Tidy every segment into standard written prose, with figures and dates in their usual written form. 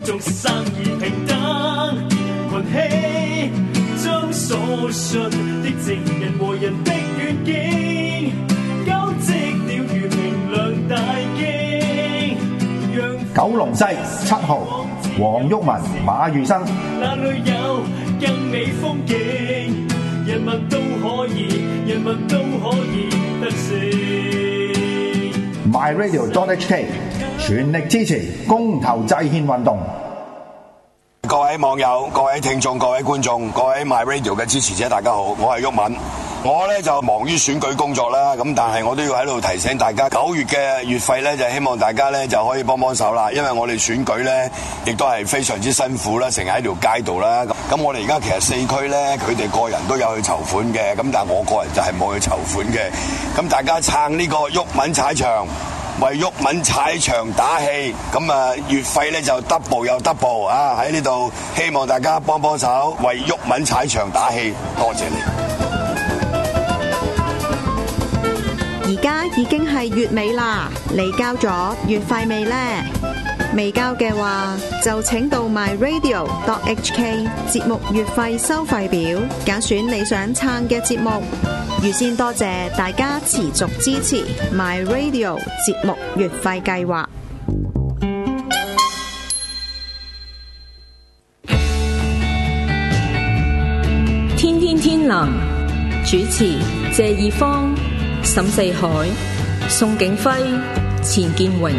做生意平等群起，將所信的正人和人的願景，交織了如明亮大經。 九龍西7號黃毓民、馬如生。 那裏有更美風景，人民都可以，人民都可以得勝。 myradio.hk 全力支持公投制憲運動。 各位網友、各位聽眾、各位觀眾、各位 MyRadio 嘅支持者，大家好，我係毓民。我咧就忙於選舉工作啦，咁但係我都要喺度提醒大家，9月嘅月費咧就希望大家咧就可以幫幫手啦，因為我哋選舉咧亦都係非常之辛苦啦，成日喺條街度啦。咁我哋而家其實4區咧，佢哋個人都有去籌款嘅，咁但係我個人就係冇去籌款嘅。咁大家撐呢個毓民踩場，為毓民踩場打氣，咁啊月費咧就 double 又 double 啊！喺呢度希望大家幫幫手，為毓民踩場打氣，多謝你。 而家已經係月尾啦，你交咗月費未呢？未交嘅話，就請到 myradio.hk 節目月費收費表，揀選你想撐嘅節目。預先多謝大家持續支持 myradio 節目月費計劃。 天天天藍主持謝義方、沈四海、宋景輝、錢建榮。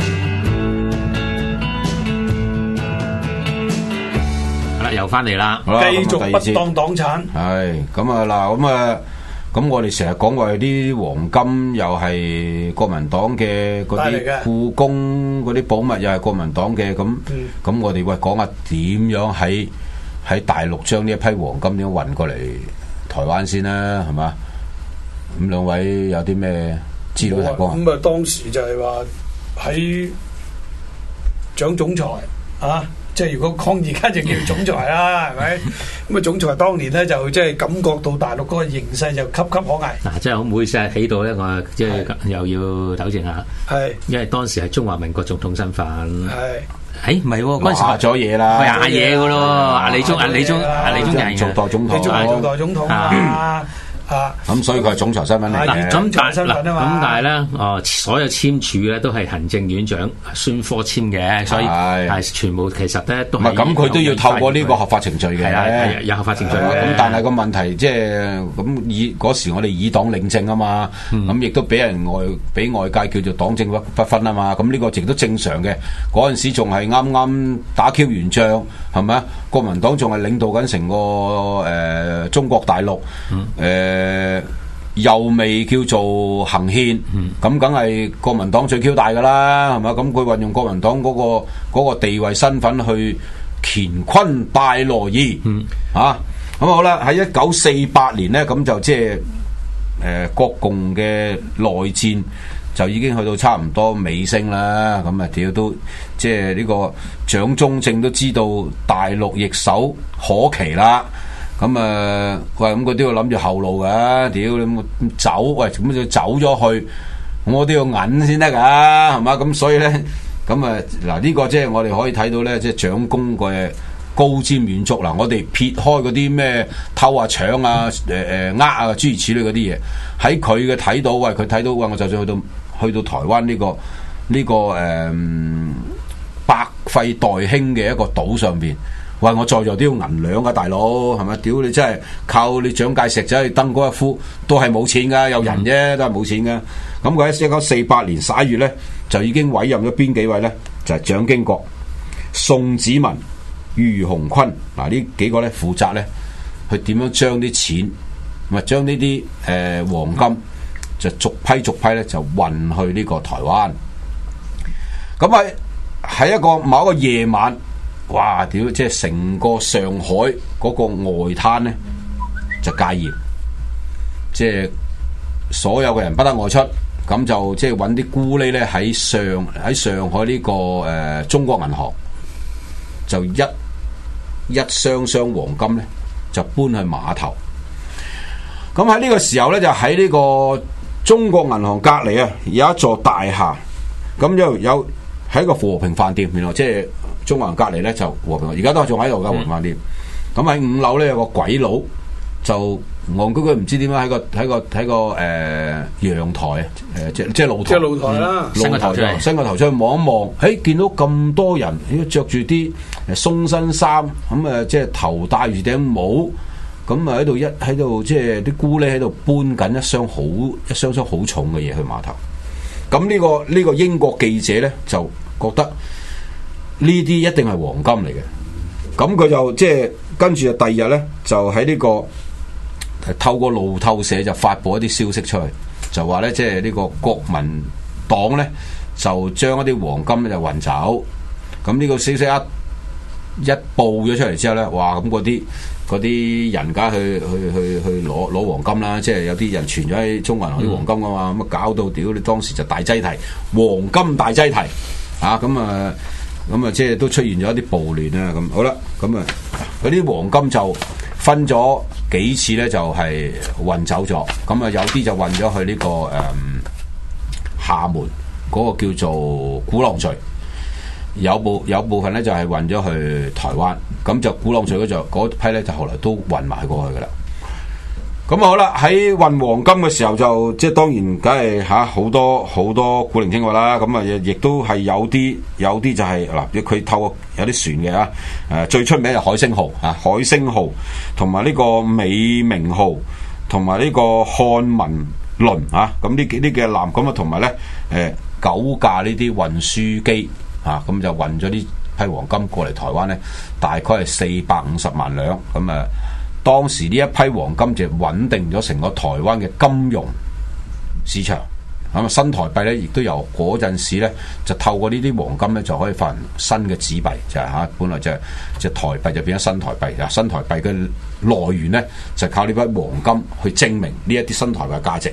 好啦，又翻嚟啦， 繼續不當黨產。 係咁啊嗱，咁我哋成日講過啲黃金又係國民黨嘅，嗰啲故宮嗰啲寶物又係國民黨嘅，咁我哋講下點樣喺大陸將呢一批黃金點樣運過嚟台灣先啦，係嘛？咁兩位有啲咩資料提供啊？ 咁啊，當時就係話喺蔣總裁啊。即係如果講而家就叫總裁啦，係咪？咁啊，總裁當年咧就即係感覺到大陸嗰個形勢就岌岌可危。 嗱，即係唔好意思啊，起到咧，我即係又要糾正下。係，因為當時係中華民國總統身份。係，唔係喎，嗰陣時下咗嘢啦，係下嘢噶咯。李宗仁做代總統， 做代總統啊。 咁所以佢係總裁身份嚟嘅。 總裁身份啊嘛。 咁但係咧，所有簽署咧都係行政院長孫科簽嘅，所以係全部其實咧都係。 咁佢都要透過呢個合法程序嘅。 係有合法程序嘅。 咁但係個問題即係咁嗰時我哋以黨領政啊嘛，咁亦都俾外界叫做黨政不分啊嘛，咁呢個亦都正常嘅。嗰陣時仲係啱啱打 Q 完仗，係咪啊？國民黨仲係領導緊成個中國大陸，又未叫做行憲，咁梗係國民黨最 Q 大噶啦，係咪？咁佢運用國民黨嗰個地位身份去乾坤大挪移，咁好啦。喺1948年呢，咁就即係國共嘅內戰就已經去到差唔多尾聲啦。咁啊，屌都即係呢個蔣中正都知道大陸易手可期啦。咁喂，咁佢都要諗住後路噶，屌你走，喂，咁就走咗去，我都要銀先得噶，係嘛？咁所以咧，咁嗱呢個即係我哋可以睇到咧，即係蔣公嘅高瞻遠矚啦。我哋撇開嗰啲咩偷啊、搶啊、呃啊諸如此類嗰啲嘢，喺佢嘅睇到，喂，佢睇到，喂，我就算去到台灣呢個百廢待興嘅一個島上邊。喂，我在座都要銀兩啊，大佬，係咪？屌你真係靠你蔣介石走去登高一夫，都係冇錢噶，有人啫，都係冇錢噶。咁佢喺1948年11月咧，就已經委任咗邊幾位咧？就係蔣經國、宋子文、俞鴻鈞嗱呢幾個咧負責咧，去點樣將啲錢，咪將呢啲黃金就逐批咧就運去呢個台灣。咁喺某一個夜晚。哇！屌，即係成個上海嗰個外灘咧就戒嚴，即係所有嘅人不得外出，咁就即係揾啲咕喱咧喺上海呢個中國銀行，就一箱箱黃金咧就搬去碼頭。咁喺呢個時候咧，就喺呢個中國銀行隔離啊，有一座大廈，咁有喺個和平飯店，原來即係中環隔離咧就和平，而家都仲喺度㗎和平飯店。咁喺5樓咧有個鬼佬就戇居居唔知點解喺個陽台即係露台， 即係露台啦， 伸個頭出去望一望，見到咁多人，着住啲鬆身衫，咁即係頭戴住頂帽，咁啊喺度即係啲咕喱喺度搬緊一箱好重嘅嘢去碼頭。咁呢個英國記者咧就覺得呢啲一定係黃金嚟嘅，咁佢就即係跟住第二日咧就喺呢個透過路透社就發佈一啲消息出去，就話咧即係呢個國民黨咧就將一啲黃金咧就運走。咁呢個消息一報咗出嚟之後咧，哇！咁嗰啲人家去攞黃金啦，即係有啲人存咗喺中銀行啲黃金噶嘛，咁啊搞到屌你當時就大擠提，黃金大擠提啊！咁啊即係都出現咗一啲暴亂啦。咁好啦，咁啊嗰啲黃金就分咗幾次咧，就係運走咗。咁啊有啲就運咗去呢個廈門嗰個叫做鼓浪嶼。有部分咧就係運咗去台灣，咁就鼓浪嶼嗰批咧就後來都運埋過去噶啦。咁好啦，喺運黃金嘅時候就即係當然梗係好多古靈精怪啦。咁啊亦都係有啲就係嗱，佢透過有啲船嘅最出名就海星號海星號同埋呢個美明號同埋呢個漢文輪咁呢幾啲嘅艦，咁啊同埋咧9架呢啲運輸機。咁就運咗呢批黃金過嚟台灣咧，大概係450萬兩。咁啊，當時呢一批黃金就穩定咗成個台灣嘅金融市場。咁啊，新台幣咧亦都由嗰陣時咧就透過呢啲黃金咧就可以發行新嘅紙幣，就係本來就台幣就變咗新台幣。新台幣嘅來源咧就靠呢批黃金去證明呢一啲新台幣嘅價值。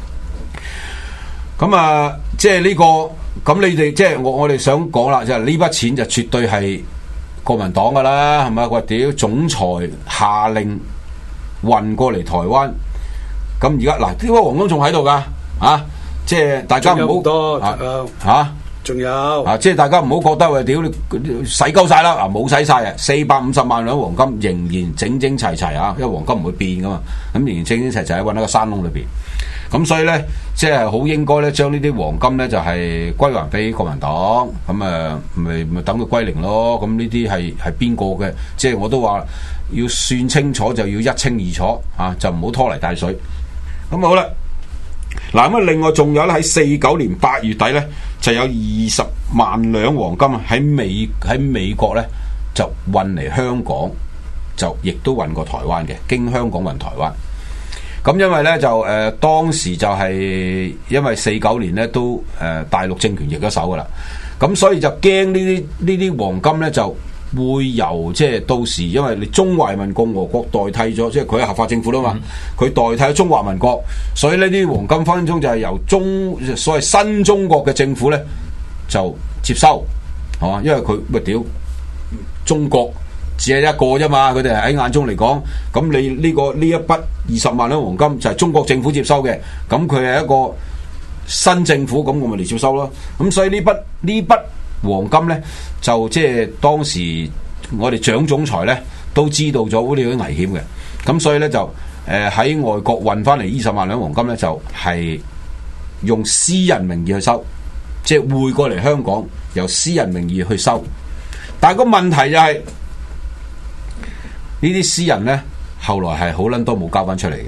咁啊，即係呢個。咁你哋即係我哋想講啦，就係呢筆錢就絕對係國民黨噶啦，係咪？喂，屌總裁下令運過嚟台灣，咁而家嗱，呢批黃金仲喺度噶，即係大家唔好仲有即係大家唔好覺得喂，屌你使夠晒啦，冇使晒啊，450萬兩黃金仍然整整齊齊因為黃金唔會變噶嘛，咁仍然整整齊齊喺搵喺個山窿裏邊。咁所以咧，即係好應該咧，將呢啲黃金咧就係歸還俾國民黨，咁咪等佢歸零咯。咁呢啲係邊個嘅？即係我都話要算清楚，就要一清二楚就唔好拖泥帶水。咁好啦，嗱咁啊，另外仲有咧喺49年8月底咧，就有20萬兩黃金喺美國咧就運嚟香港，就亦都運過台灣嘅，經香港運台灣。咁因為咧就當時就係因為49年咧都大陸政權易咗手噶啦，咁所以就驚呢啲黃金咧就會由即係到時因為你中華人民共和國代替咗，即係佢係合法政府啦嘛，佢代替咗中華民國，所以呢啲黃金分分鐘就係由所謂新中國嘅政府咧就接收，係嘛？因為佢喂屌中國。只係一個啫嘛，佢哋喺眼中嚟講，咁你呢一筆20萬兩黃金就係中國政府接收嘅，咁佢係一個新政府，咁我咪嚟接收咯。咁所以呢筆黃金咧，就即係當時我哋蔣總裁咧都知道咗呢啲危險嘅，咁所以咧就喺外國運翻嚟20萬兩黃金咧，就係用私人名義去收，即係匯過嚟香港由私人名義去收，但係個問題就係。呢啲私人咧，後來係好撚多冇交翻出嚟嘅。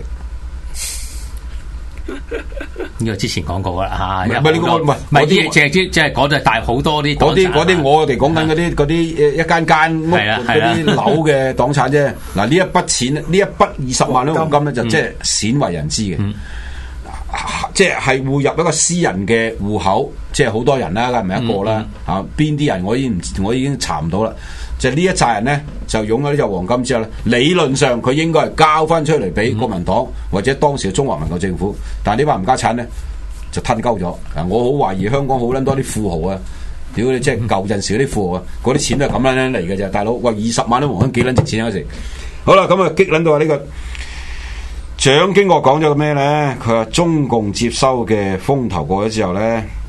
呢個之前講過啦嚇， 唔係呢個唔係啲即係講就係大好多啲嗰啲我哋講緊嗰啲一間屋嗰啲樓嘅黨產啫。嗱呢一筆錢呢一筆20萬兩黃金咧就即係鮮為人知嘅，即係匯入一個私人嘅戶口，即係好多人啦，梗係唔係一個啦嚇？邊啲人我已經查唔到啦。就呢一紮人咧，就擁咗呢隻黃金之後咧，理論上佢應該係交翻出嚟俾國民黨或者當時嘅中華民國政府，但係呢班冚家產咧就吞鳩咗。我好懷疑香港好撚多啲富豪啊，屌你即係舊陣時嗰啲富豪啊，嗰啲錢都係咁樣嚟嘅啫，大佬喂20萬都黃金幾撚值錢嗰時。好啦，咁啊激撚到話呢個蔣經國講咗個咩咧？佢話中共接收嘅風頭過咗之後咧，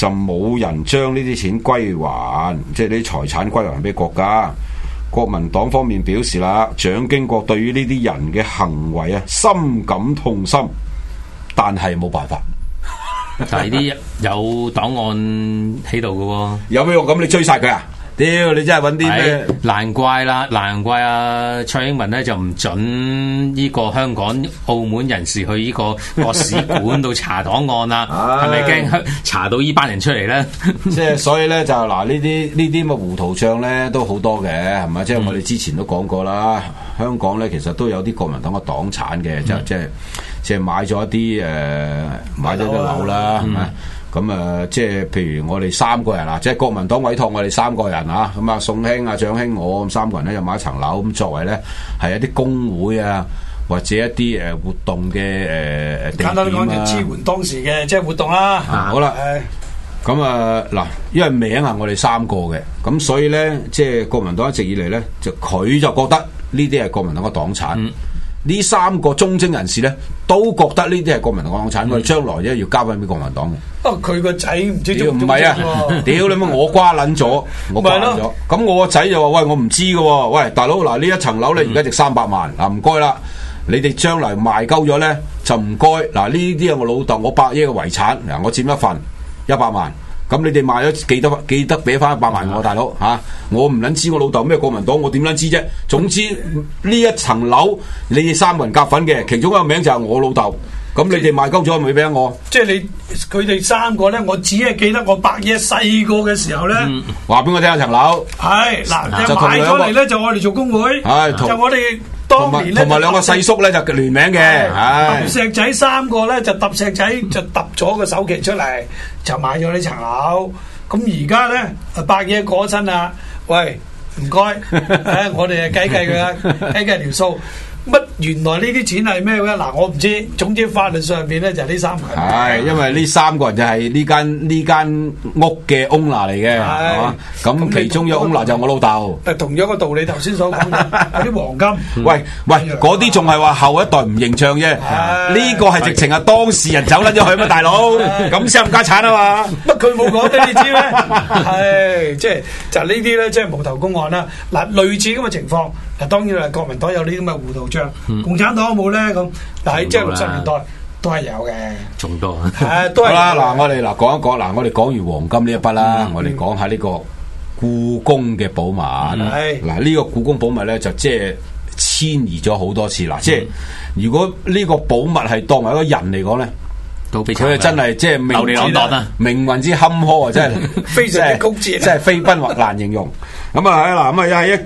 就冇人將呢啲錢歸還，即係呢啲財產歸還俾國家。國民黨方面表示啦，蔣經國對於呢啲人嘅行為啊，深感痛心，但係冇辦法。 但係啲有檔案喺度嘅喎， 有咩用？咁你追殺佢啊？屌！你真係揾啲咩？ 難怪啊！蔡英文咧就唔准呢個香港、澳門人士去呢個國史館度查檔案啦，係咪驚查到呢班人出嚟咧？ 即係所以咧就嗱呢啲咁嘅糊塗帳咧都好多嘅，係咪？即係我哋之前都講過啦，香港咧其實都有啲國民黨嘅黨產嘅，即係買咗一啲買咗啲樓啦，係咪？咁即係譬如我哋三個人啊，即係國民黨委託我哋三個人啊，咁宋兄啊、蔣兄我咁三個人咧，就買一層樓，咁作為咧係一啲工會啊，或者一啲活動嘅地點啊，簡單啲講就支援當時嘅即係活動啦。好啦，咁嗱，因為名係我哋三個嘅，咁所以咧即係國民黨一直以嚟咧，佢就覺得呢啲係國民黨嘅黨產。呢三個忠貞人士咧，都覺得呢啲係國民黨黨產，我哋將來咧要交翻俾國民黨嘅。佢個仔唔知唔係啊！屌你乜我瓜撚咗，我瓜撚咗。咁我個仔就話：喂，我唔知嘅喎。喂，大佬嗱，呢一層樓咧而家值300萬，嗱唔該啦，你哋將來賣鳩咗咧就唔該。嗱呢啲係我老豆我伯爺嘅遺產，嗱我佔一份100萬。咁你哋賣咗記得俾翻100萬我大佬嚇，我唔撚知我老豆咩國民黨，我點撚知啫？總之呢一層樓你哋三個人夾份嘅，其中一個名就係我老豆。咁你哋賣鳩咗咪俾我？即係佢哋三個咧，我只係記得我伯爺細個嘅時候咧，話俾我聽一層樓。係嗱，就買咗嚟咧就我哋做工會，就我哋。當年同埋兩個細叔咧就聯名嘅，揼石仔三個咧就揼石仔就揼咗個首期出嚟，就買咗呢層樓。咁而家咧伯爺過身啦，喂唔該，我哋計佢啦，計條數。乜原來呢啲錢係咩嘅？嗱，我唔知。總之法律上邊咧就係呢三個人。係，因為呢三個人就係呢間屋嘅 owner 嚟嘅，係嘛？咁其中一個 owner 就我老豆。同樣個道理，頭先所講嘅有啲黃金。喂，嗰啲仲係話後一代唔認賬啫。呢個係直情係當事人走甩咗去嘛，大佬。咁先冚家產啊嘛。乜佢冇講俾你知咩？係，即係就呢啲咧，即係無頭公案啦。嗱，類似咁嘅情況，嗱當然係國民黨有呢啲咁嘅糊塗。共產黨有冇咧？咁但係即係60年代都係有嘅，仲多都係。好啦，嗱我哋講一講，嗱我哋講完黃金呢一筆啦，我哋講下呢個故宮嘅寶物。嗱呢個故宮寶物咧就即係遷移咗好多次啦。即係如果呢個寶物係當為一個人嚟講咧，佢係真係即係命運之坎坷啊！真係非常之曲折，真係非奔或難形容。咁啊係啦，咁啊喺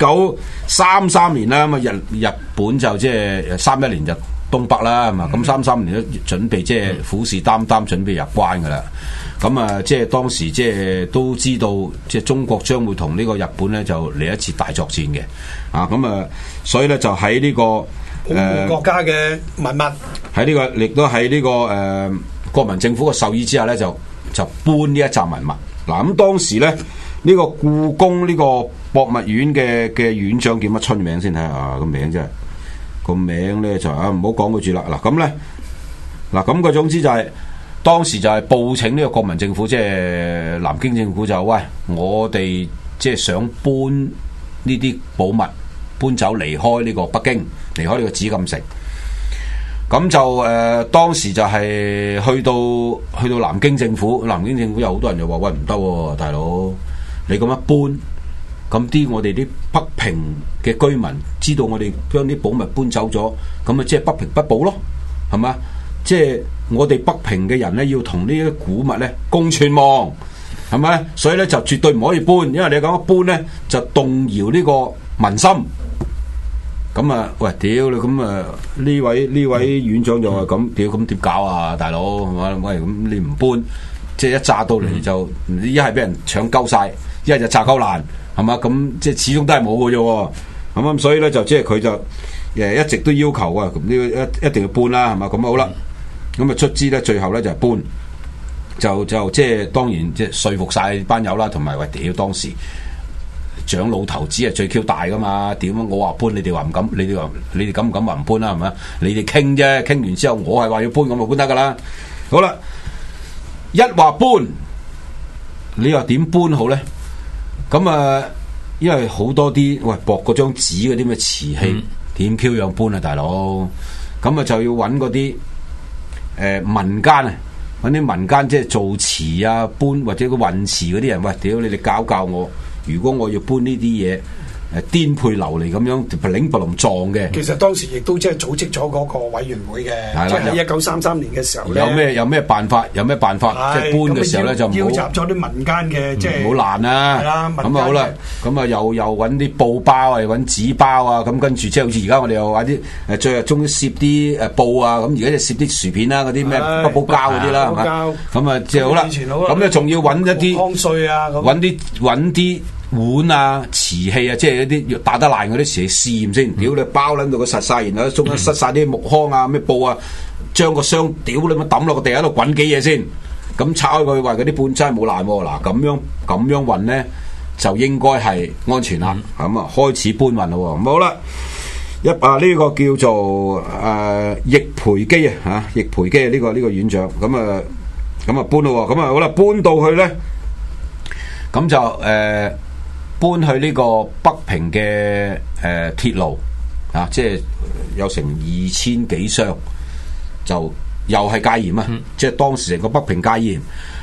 1933年啦，咁啊日本就即係31年就東北啦，係嘛？咁33年都準備即係虎視眈眈，準備入關噶啦。咁啊，即係當時即係都知道，即係中國將會同呢個日本咧就嚟一次大作戰嘅。啊，咁啊，所以咧就喺呢個保護國家嘅文物，喺呢個亦都喺呢個國民政府嘅授意之下咧，就搬呢一紮文物。嗱，咁當時咧呢個故宮呢個博物院嘅院長叫乜春名先睇下個名，真係個名咧就唔好講佢住啦。嗱咁咧咁個總之就係當時就係報請呢個國民政府，即係南京政府就喂，我哋即係想搬呢啲寶物搬走離開呢個北京，離開呢個紫禁城。咁就當時就係去到南京政府有好多人就話喂，唔得喎，大佬你咁一搬，咁我哋啲北平嘅居民知道我哋將啲寶物搬走咗，咁啊即係不平不保咯，係嘛？即係我哋北平嘅人咧要同呢啲古物咧共存亡，係咪？所以咧就絕對唔可以搬，因為你講一搬咧就動搖呢個民心。咁啊，喂，屌你咁啊！呢位院長就話咁，屌咁點搞啊，大佬係嘛？喂，咁你唔搬，即係一炸到嚟就一係俾人搶鳩晒，一係就炸鳩爛，係嘛？咁即係始終都係冇嘅啫。咁所以咧就即係佢就一直都要求啊，呢個一定要搬啦，係嘛？咁好啦，咁啊出資咧，最後咧就搬，就即係當然即係說服晒班友啦，同埋喂屌當時。長老投資係最 Q 大噶嘛？點我話搬，你哋話唔敢，你哋敢唔敢話唔搬啦？係咪？你哋傾啫，傾完之後我係話要搬，咁就搬得噶啦。好啦，一話搬， 你又點搬好咧？咁啊，因為好多啲喂駁嗰張紙嗰啲咩瓷器點 Q 樣搬啊，大佬？咁啊就要揾嗰啲民間啊，揾啲民間即係做瓷啊搬或者個運瓷嗰啲人，喂，屌你哋教我，如果我要搬呢啲嘢。顛沛流離咁樣，啪鈴啪隆撞嘅。其實當時亦都即係組織咗嗰個委員會嘅，即係喺1933年嘅時候咧。有咩辦法？即係搬嘅時候咧就邀集咗啲民間嘅，即係唔好爛啊！係啦， 咁啊好啦，咁啊又揾啲布包啊，揾紙包啊，咁跟住即係好似而家我哋又話啲最後終於攝啲布啊，咁而家就攝啲薯片啦，嗰啲咩不保膠嗰啲啦，係嘛？咁啊即係好啦，咁咧仲要揾一啲康穗啊， 揾啲。碗啊、瓷器啊，即係一啲打得爛嗰啲瓷器試驗先，屌你包撚到佢實晒，然後中間塞晒啲木糠啊、咩布啊，將個箱屌你咪抌落個地喺度滾幾嘢先，咁拆開佢話嗰啲半真係冇爛喎，嗱咁樣運咧就應該係安全啦，咁啊開始搬運咯，咁好啦，呢個叫做易培基啊嚇，易培基啊呢個院長，咁啊搬咯，咁啊好啦，搬到去咧，咁就搬去呢個北平嘅鐵路啊，即係有成2000幾箱，就又係戒嚴啊！即係當時成個北平戒嚴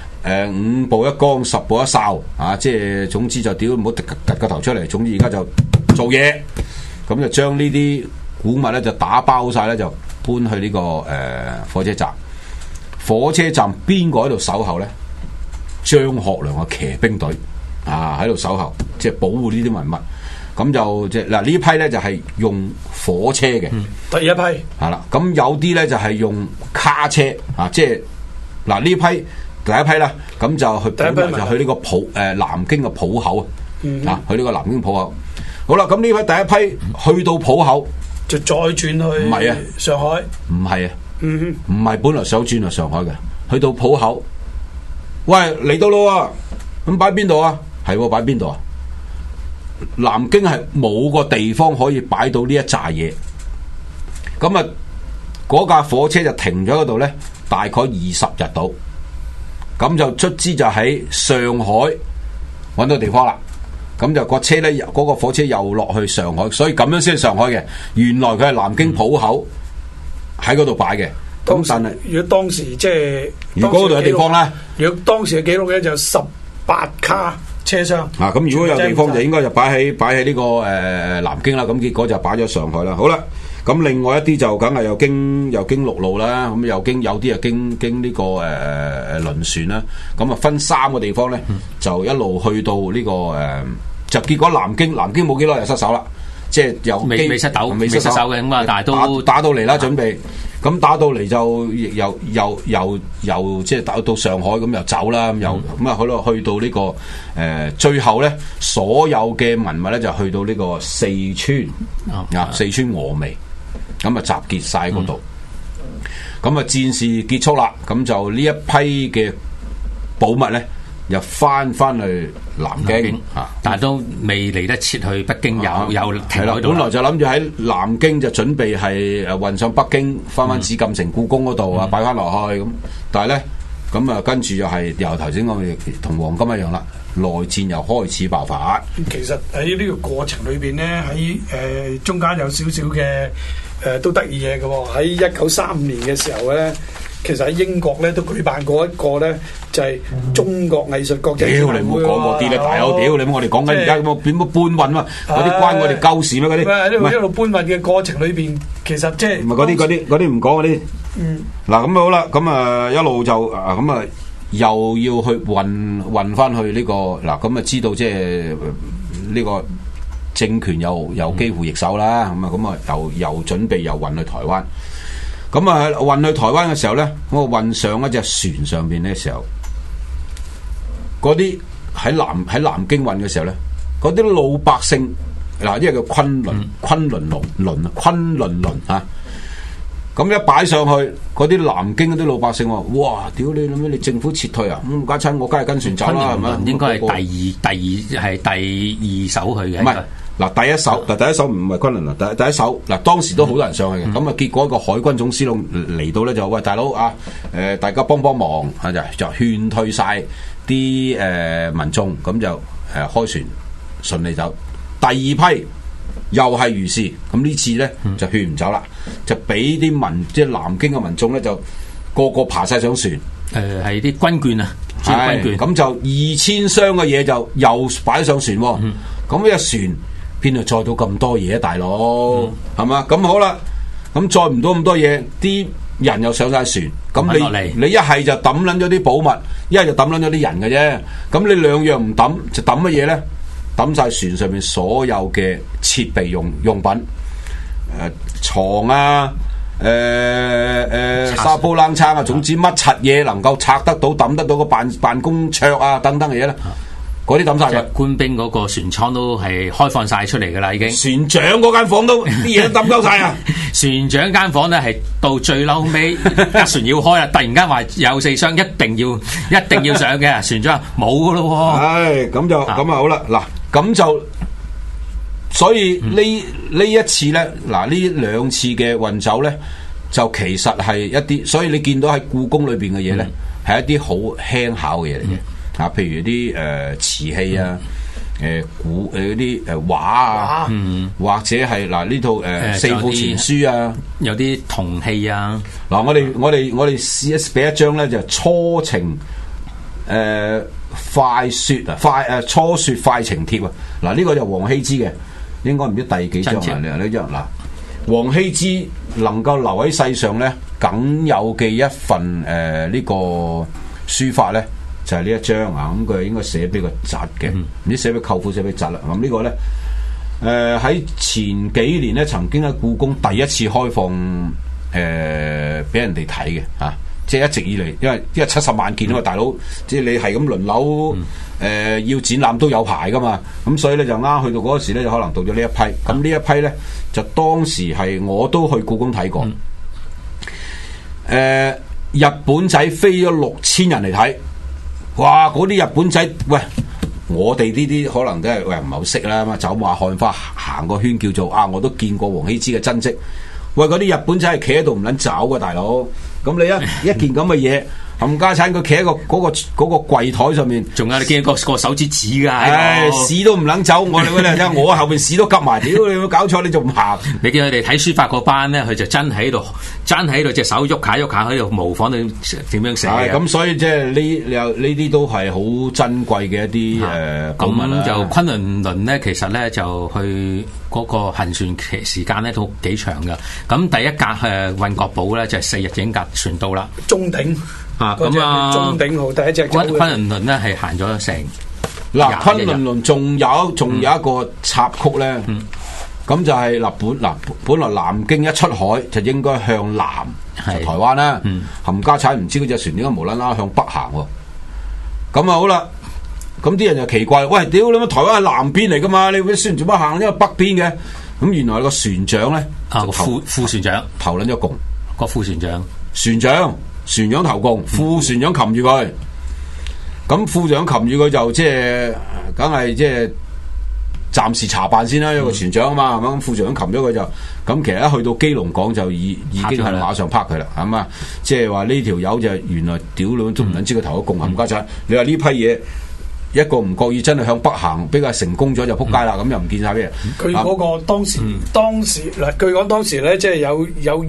，5步一崗，10步一哨啊！即係總之就屌唔好突個頭出嚟。總之而家就做嘢，咁就將呢啲古物咧就打包晒咧，就搬去呢個火車站。火車站邊個喺度守候咧？張學良嘅騎兵隊。喺度守候，即係保護呢啲文物，咁就即係嗱呢批咧就係用火車嘅， 第一批係啦，咁有啲咧就係用卡車啊，即係嗱呢批第一批啦，咁就去本來就去呢個南京嘅浦口啊，去呢個南京浦口。好啦，咁呢批第一批去到浦口， 就再轉去唔係啊上海， 唔係啊，唔係本來想轉去上海嘅，去到浦口，喂嚟到咯，咁擺邊度啊？係喎，擺邊度啊？南京係冇個地方可以擺到呢一紮嘢，咁啊，嗰架火車就停咗嗰度咧，大概20日到，咁就卒之就喺上海搵到地方啦。咁就個車咧，嗰個火車又落去上海，所以咁樣先係上海嘅。原來佢係南京浦口喺嗰度擺嘅。咁但係如果當時即係如果嗰度有地方咧， 如果當時嘅記錄咧就18卡。車廂咁如果有地方就應該就擺喺呢個南京啦，咁結果就擺咗上海啦。好啦，咁另外一啲就梗係又經陸路啦，咁有啲啊經呢個輪船啦，咁啊分3個地方咧，就一路去到呢個就結果南京冇幾耐就失守啦，即係又未失手嘅咁啊，但係都打到嚟啦，準備。咁打到嚟就又即係打到上海咁又走啦，咁啊去到呢個最後咧，所有嘅文物咧就去到呢個四川四川峨眉，咁啊集結晒嗰度。咁啊戰事結束啦，咁就呢一批嘅寶物咧又翻去南京但係都未嚟得切去北京，有停喺度。 本來就諗住喺南京就準備係運上北京，翻紫禁城故宮嗰度啊，擺翻落去咁。但係咧咁啊，跟住又係由頭先我哋同黃金一樣啦，內戰又開始爆發。 其實喺呢個過程裏邊咧，喺中間有少少嘅都得意嘢嘅喎。喺1935年嘅時候咧。其實喺英國咧都舉辦過一個咧，就係中國藝術國際展覽會。屌你唔好講嗰啲咧，大佬！屌你我哋講緊而家點樣搬運啊？嗰啲關我哋鳩事咩？嗰啲唔係一路搬運嘅過程裏邊，其實即係唔係嗰啲唔講嗰啲。嗱咁好啦，咁啊一路就咁啊又要去運翻去呢個嗱，咁啊知道即係呢個政權又幾乎易手啦，咁啊又準備又運去台灣。咁啊，運去台灣嘅時候咧，我運上一隻船上邊嘅時候，嗰啲喺南京運嘅時候咧，嗰啲老百姓嗱，因為叫昆侖輪啊，咁一擺上去，嗰啲南京嗰啲老百姓話：哇！屌你老味，你政府撤退啊？咁家親我梗係跟船走啦，係咪？ 應該係第二艘去嘅。 唔係嗱，第一手唔係昆崙啦，第一手嗱，當時都好多人上去嘅，咁啊結果個海軍總司令嚟到咧就喂大佬啊，大家幫忙啊，就勸退晒啲民眾，咁就開船順利走。第二批又係如是，咁呢次咧就勸唔走啦，就俾啲即係南京嘅民眾咧就個個爬晒上船， 係啲軍眷啊，軍眷， 咁就2000箱嘅嘢就又擺上船，咁一船邊度載到咁多嘢啊，大佬係嘛？咁好啦，咁載唔到咁多嘢，啲人又上晒船，咁你一係就抌撚咗啲寶物，一係就抌撚咗啲人嘅啫，咁你兩樣唔抌，就抌乜嘢咧？抌晒船上面所有嘅設備用品，床啊，沙煲冷餐啊，總之乜柒嘢能夠拆得到、抌得到個辦公桌啊等等嘅嘢咧，嗰啲抌晒佢。 官兵嗰個船艙都係開放晒出嚟噶啦，已經。船長嗰間房都啲嘢都抌鳩晒啊！ 船長間房咧係到最嬲尾，架船要開啦，突然間話有4箱，一定要上嘅，船長冇噶咯。 唉，咁就咁啊好啦，嗱。咁就，所以呢一次咧，嗱呢2次嘅運走咧，就其實係一啲，所以你見到喺故宮裏邊嘅嘢咧，係一啲好輕巧嘅嘢嚟嘅，譬如啲瓷器啊，古嗰啲畫啊，或者係嗱呢套四庫全書啊， 有啲銅器啊， 嗱我哋試俾一張咧就初情快雪啊，初雪快情帖啊！嗱，呢個就王羲之嘅，應該唔知第幾張啊？呢張嗱，王羲之能夠留喺世上咧，僅有嘅一份呢個書法咧，就係呢一張啊！咁佢應該寫俾個侄嘅，唔知寫俾舅父，寫俾侄啦。咁呢個咧，喺前幾年咧，曾經喺故宮第一次開放俾人哋睇嘅嚇。即係一直以嚟，因為70萬件啊嘛，大佬，即係你係咁輪流要展覽都有排噶嘛，咁所以咧就啱去到嗰時咧，就可能到咗呢一批。咁呢一批咧，就當時係我都去故宮睇過。日本仔飛咗6000人嚟睇，哇！嗰啲日本仔，喂，我哋呢啲可能都係唔係好識啦，咁走馬看花行個圈叫做啊，我都見過王羲之嘅真跡。喂，嗰啲日本仔係企喺度唔撚走㗎，大佬。咁你一件咁嘅嘢，冚家產佢企喺嗰個櫃台上面， 仲有你見個手指指㗎， 屎都唔撚走，我後邊屎都急埋，屌你冇搞錯，你仲唔行？ 你見佢哋睇書法嗰班咧，佢就真喺度隻手喐下喺度模仿你點樣寫嘅。 咁所以即係呢啲都係好珍貴嘅一啲古物啦。 咁就昆崙輪咧，其實咧就去嗰個行船期時間咧都幾長㗎。咁第一格運國寶咧就係4日整格船到啦。 中鼎咁啊， 中鼎號第一隻昆崙輪咧係行咗成嗱，昆崙輪仲有一個插曲咧，咁就係本來南京一出海就應該向南就台灣啦，冚家產唔知嗰隻船點解無啦啦向北行喎，咁啊好啦，咁啲人就奇怪，喂，屌你乜台灣係南邊嚟噶嘛，你啲船做乜行因為北邊嘅？咁原來個船長咧副船長頭撚咗共， 個副船長船長頭共，副船長擒住佢，咁副船長擒住佢就即係，梗係即係暫時查辦先啦，有個船長啊嘛，係嘛，咁副船長擒咗佢就，咁其實一去到基隆港就已經係馬上拍佢啦，係嘛，即係話呢條友就原來屌你都唔撚知佢頭一共冚家產，你話呢批嘢一個唔覺意真係向北行比較成功咗就撲街啦，咁又唔見晒咩？ 佢嗰個當時嗱，據講當時咧即係有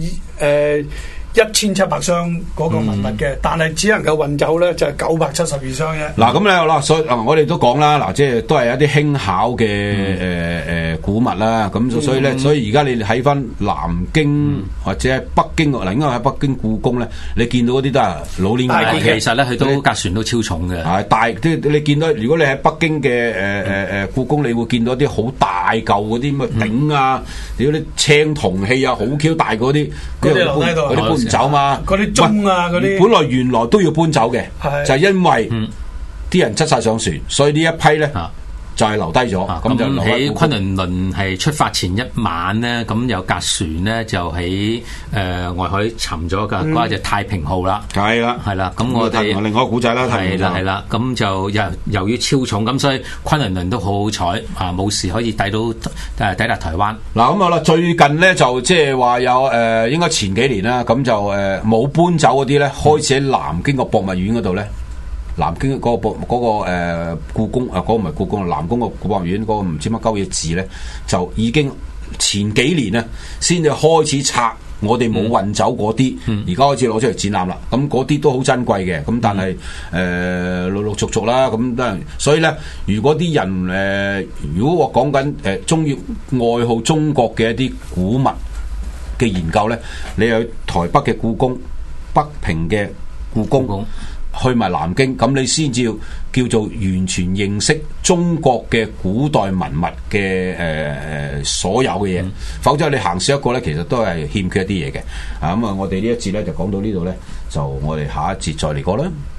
1700箱嗰個文物嘅，但係只能夠運走咧就係972箱啫。 嗱咁咧嗱，所以我哋都講啦，嗱即係都係一啲輕巧嘅古物啦。咁所以咧，所以而家你睇翻南京或者係北京嗱，應該喺北京故宮咧，你見到嗰啲都係老年嘅。 其實咧，佢都架船都超重嘅。 係大，即係你見到，如果你喺北京嘅故宮，你會見到啲好大嚿嗰啲乜鼎啊，屌啲青銅器啊，好 Q 大嗰啲， 嗰啲留喺度， 嗰啲搬唔走嘛， 嗰啲鐘啊，嗰啲本來原來都要搬走嘅，就係因為啲人執晒上船，所以呢一批咧就係留低咗。咁就喺昆崙崙係出發前一晚咧，咁有架船咧就喺外海沉咗㗎，嗰隻太平號啦。 係啦， 係啦。咁我哋另外一個古仔啦， 係啦。咁就由於超重，咁所以昆崙崙都好彩啊，冇事可以抵達台灣。 嗱咁好啦，最近咧就即係話有應該前幾年啦，咁就冇搬走嗰啲咧，開始喺南京個博物院嗰度咧。南京嗰個故宮嗰個唔係故宮，南宮個博物院嗰個唔知乜鳩嘢字咧，就已經前幾年咧先至開始拆我哋冇運走嗰啲，而家開始攞出嚟展覽啦。咁嗰啲都好珍貴嘅，咁但係陸陸續續啦，咁當然，所以咧，如果啲人如果我講緊中意愛好中國嘅一啲古物嘅研究咧，你去台北嘅故宮、北平嘅故宮。去埋南京，咁你先至叫做完全認識中國嘅古代文物嘅所有嘅嘢，否則你行少一個咧，其實都係欠缺一啲嘢嘅。咁啊，我哋呢一節咧就講到呢度咧，就我哋下一節再嚟過啦。